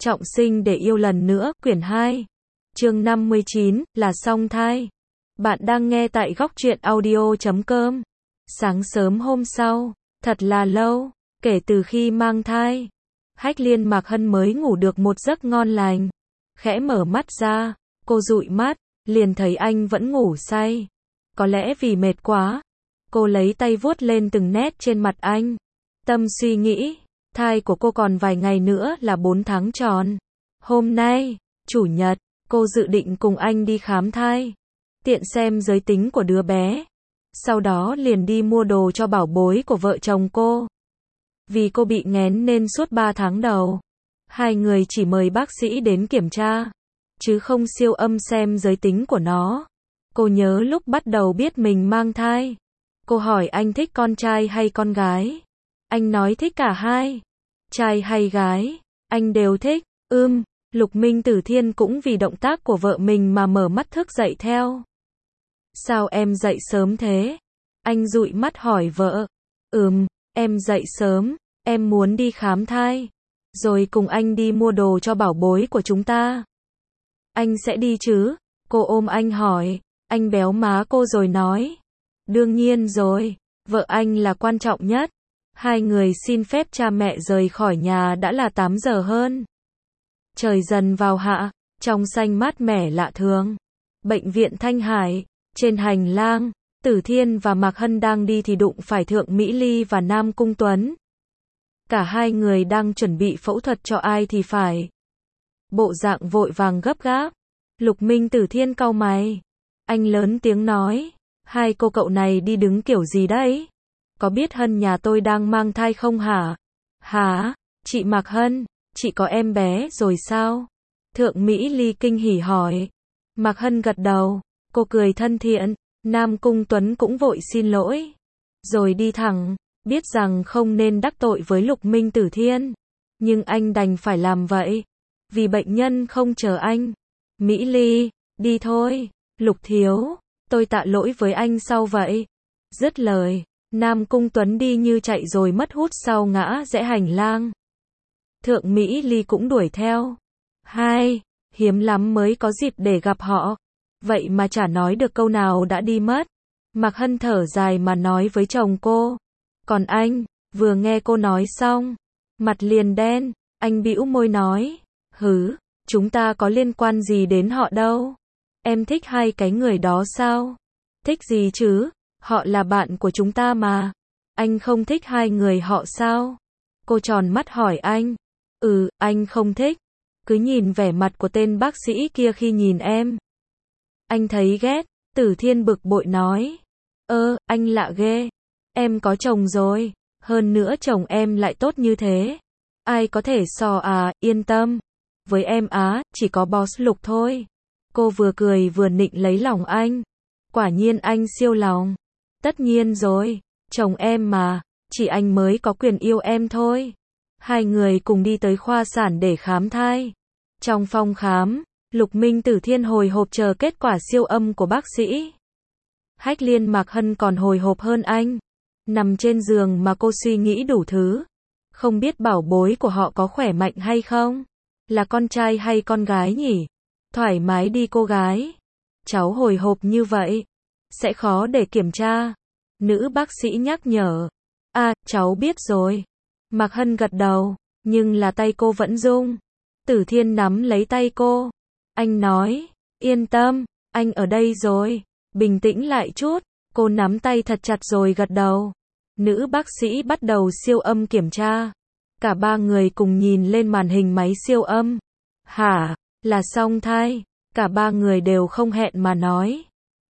Trọng sinh để yêu lần nữa, quyển 2. Chương 59, là song thai. Bạn đang nghe tại góc truyện audio.com. Sáng sớm hôm sau, thật là lâu, kể từ khi mang thai. Hách Liên Mạc Hân mới ngủ được một giấc ngon lành. Khẽ mở mắt ra, cô dụi mắt, liền thấy anh vẫn ngủ say. Có lẽ vì mệt quá, cô lấy tay vuốt lên từng nét trên mặt anh. Tâm suy nghĩ, thai của cô còn vài ngày nữa là 4 tháng tròn. Hôm nay, Chủ nhật, cô dự định cùng anh đi khám thai, tiện xem giới tính của đứa bé. Sau đó liền đi mua đồ cho bảo bối của vợ chồng cô. Vì cô bị nghén nên suốt 3 tháng đầu, hai người chỉ mời bác sĩ đến kiểm tra, chứ không siêu âm xem giới tính của nó. Cô nhớ lúc bắt đầu biết mình mang thai, cô hỏi anh thích con trai hay con gái. Anh nói thích cả hai. Trai hay gái, anh đều thích. Lục Minh Tử Thiên cũng vì động tác của vợ mình mà mở mắt thức dậy theo. Sao em dậy sớm thế? Anh dụi mắt hỏi vợ. Em dậy sớm, em muốn đi khám thai, rồi cùng anh đi mua đồ cho bảo bối của chúng ta. Anh sẽ đi chứ? Cô ôm anh hỏi. Anh béo má cô rồi nói. Đương nhiên rồi, vợ anh là quan trọng nhất. Hai người xin phép cha mẹ rời khỏi nhà đã là 8 giờ hơn. Trời dần vào hạ, trong xanh mát mẻ lạ thường. Bệnh viện Thanh Hải, trên hành lang, Tử Thiên và Mạc Hân đang đi thì đụng phải Thượng Mỹ Ly và Nam Cung Tuấn. Cả hai người đang chuẩn bị phẫu thuật cho ai thì phải. Bộ dạng vội vàng gấp gáp. Lục Minh Tử Thiên cau mày. Anh lớn tiếng nói, hai cô cậu này đi đứng kiểu gì đấy? Có biết Hân nhà tôi đang mang thai không hả? Hả? Chị Mạc Hân, chị có em bé rồi sao? Thượng Mỹ Ly kinh hỉ hỏi. Mạc Hân gật đầu, cô cười thân thiện. Nam Cung Tuấn cũng vội xin lỗi, rồi đi thẳng, biết rằng không nên đắc tội với Lục Minh Tử Thiên, nhưng anh đành phải làm vậy, vì bệnh nhân không chờ anh. Mỹ Ly, đi thôi. Lục thiếu, tôi tạ lỗi với anh sau vậy. Dứt lời, Nam Cung Tuấn đi như chạy rồi mất hút sau ngã rẽ hành lang. Thượng Mỹ Ly cũng đuổi theo. Hiếm lắm mới có dịp để gặp họ, vậy mà chả nói được câu nào đã đi mất. Mạc Hân thở dài mà nói với chồng cô. Còn anh, vừa nghe cô nói xong, mặt liền đen, anh bĩu môi nói. Chúng ta có liên quan gì đến họ đâu. Em thích hai cái người đó sao? Thích gì chứ, họ là bạn của chúng ta mà. Anh không thích hai người họ sao? Cô tròn mắt hỏi anh. Anh không thích. Cứ nhìn vẻ mặt của tên bác sĩ kia khi nhìn em, anh thấy ghét. Tử Thiên bực bội nói. Anh lạ ghê. Em có chồng rồi, hơn nữa chồng em lại tốt như thế. Ai có thể so à, yên tâm. Với em chỉ có boss Lục thôi. Cô vừa cười vừa nịnh lấy lòng anh. Quả nhiên anh siêu lòng. Tất nhiên rồi, chồng em mà, chỉ anh mới có quyền yêu em thôi. Hai người cùng đi tới khoa sản để khám thai. Trong phòng khám, Lục Minh Tử Thiên hồi hộp chờ kết quả siêu âm của bác sĩ. Hách Liên Mạc Hân còn hồi hộp hơn anh. Nằm trên giường mà cô suy nghĩ đủ thứ. Không biết bảo bối của họ có khỏe mạnh hay không? Là con trai hay con gái nhỉ? Thoải mái đi cô gái. Cháu hồi hộp như vậy, sẽ khó để kiểm tra. Nữ bác sĩ nhắc nhở. Cháu biết rồi. Mạc Hân gật đầu, nhưng là tay cô vẫn run. Tử Thiên nắm lấy tay cô. Anh nói, yên tâm, anh ở đây rồi. Bình tĩnh lại chút. Cô nắm tay thật chặt rồi gật đầu. Nữ bác sĩ bắt đầu siêu âm kiểm tra. Cả ba người cùng nhìn lên màn hình máy siêu âm. Là song thai. Cả ba người đều không hẹn mà nói.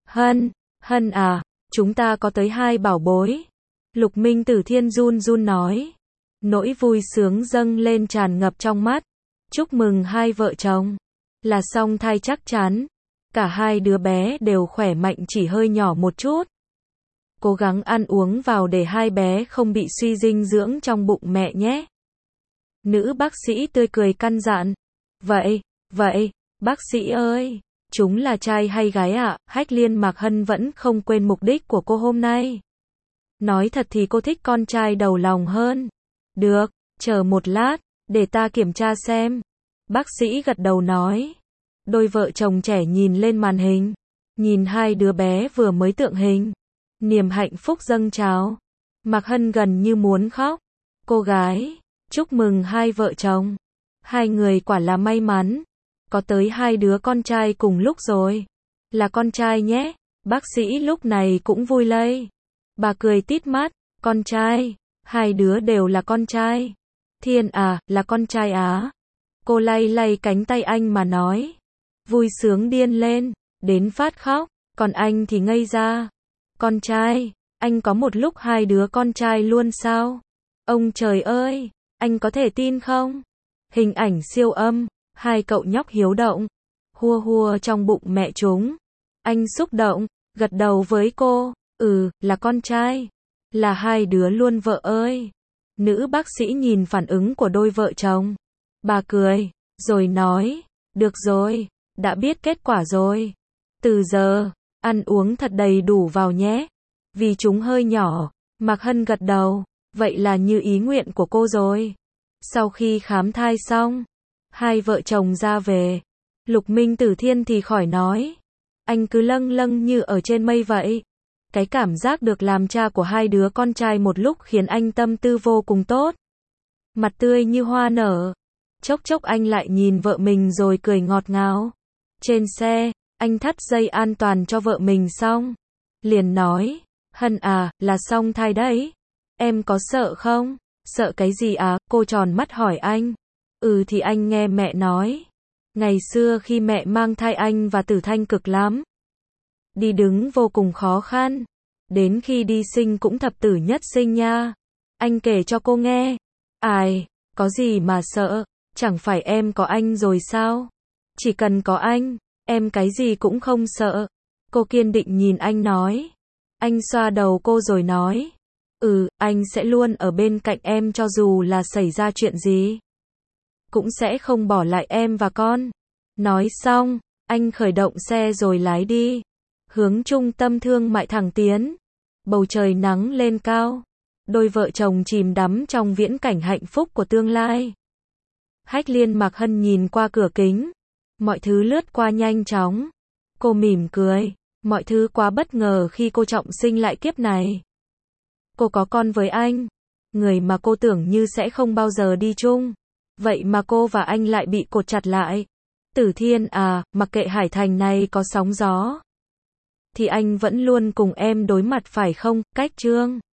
Hân à, chúng ta có tới 2 bảo bối. Lục Minh Tử Thiên run run nói. Nỗi vui sướng dâng lên tràn ngập trong mắt. Chúc mừng hai vợ chồng. Là song thai chắc chắn. Cả hai đứa bé đều khỏe mạnh, chỉ hơi nhỏ một chút. Cố gắng ăn uống vào để hai bé không bị suy dinh dưỡng trong bụng mẹ nhé. Nữ bác sĩ tươi cười căn dặn. Vậy, bác sĩ ơi, chúng là trai hay gái ạ? Hách Liên Mạc Hân vẫn không quên mục đích của cô hôm nay. Nói thật thì cô thích con trai đầu lòng hơn. Được, chờ một lát, để ta kiểm tra xem. Bác sĩ gật đầu nói. Đôi vợ chồng trẻ nhìn lên màn hình. Nhìn hai đứa bé vừa mới tượng hình. Niềm hạnh phúc dâng trào. Mạc Hân gần như muốn khóc. Cô gái, chúc mừng hai vợ chồng. Hai người quả là may mắn. Có tới hai đứa con trai cùng lúc rồi. Là con trai nhé. Bác sĩ lúc này cũng vui lây. Bà cười tít mắt. Con trai. Hai đứa đều là con trai. Thiên à, là con trai á. Cô lay lay cánh tay anh mà nói. Vui sướng điên lên. Đến phát khóc. Còn anh thì ngây ra. Con trai. Anh có một lúc hai đứa con trai luôn sao? Ông trời ơi. Anh có thể tin không? Hình ảnh siêu âm. Hai cậu nhóc hiếu động. Hua hua trong bụng mẹ chúng. Anh xúc động. Gật đầu với cô. Là con trai. Là hai đứa luôn vợ ơi. Nữ bác sĩ nhìn phản ứng của đôi vợ chồng. Bà cười. Rồi nói. Được rồi. Đã biết kết quả rồi. Từ giờ, ăn uống thật đầy đủ vào nhé. Vì chúng hơi nhỏ. Mạc Hân gật đầu. Vậy là như ý nguyện của cô rồi. Sau khi khám thai xong, hai vợ chồng ra về. Lục Minh Tử Thiên thì khỏi nói. Anh cứ lâng lâng như ở trên mây vậy. Cái cảm giác được làm cha của hai đứa con trai một lúc khiến anh tâm tư vô cùng tốt. Mặt tươi như hoa nở. Chốc chốc anh lại nhìn vợ mình rồi cười ngọt ngào. Trên xe, anh thắt dây an toàn cho vợ mình xong. Liền nói, Hân à, là song thai đấy. Em có sợ không? Sợ cái gì à? Cô tròn mắt hỏi anh. Thì anh nghe mẹ nói. Ngày xưa khi mẹ mang thai anh và Tử Thanh cực lắm. Đi đứng vô cùng khó khăn. Đến khi đi sinh cũng thập tử nhất sinh nha. Anh kể cho cô nghe. Ai, có gì mà sợ, chẳng phải em có anh rồi sao? Chỉ cần có anh, em cái gì cũng không sợ. Cô kiên định nhìn anh nói. Anh xoa đầu cô rồi nói. Anh sẽ luôn ở bên cạnh em cho dù là xảy ra chuyện gì. Cũng sẽ không bỏ lại em và con. Nói xong, anh khởi động xe rồi lái đi. Hướng trung tâm thương mại thẳng tiến. Bầu trời nắng lên cao. Đôi vợ chồng chìm đắm trong viễn cảnh hạnh phúc của tương lai. Hách Liên Mạc Hân nhìn qua cửa kính. Mọi thứ lướt qua nhanh chóng. Cô mỉm cười. Mọi thứ quá bất ngờ khi cô trọng sinh lại kiếp này. Cô có con với anh. Người mà cô tưởng như sẽ không bao giờ đi chung. Vậy mà cô và anh lại bị cột chặt lại. Tử Thiên à, mặc kệ hải thành này có sóng gió. Thì anh vẫn luôn cùng em đối mặt phải không, Cách Trương?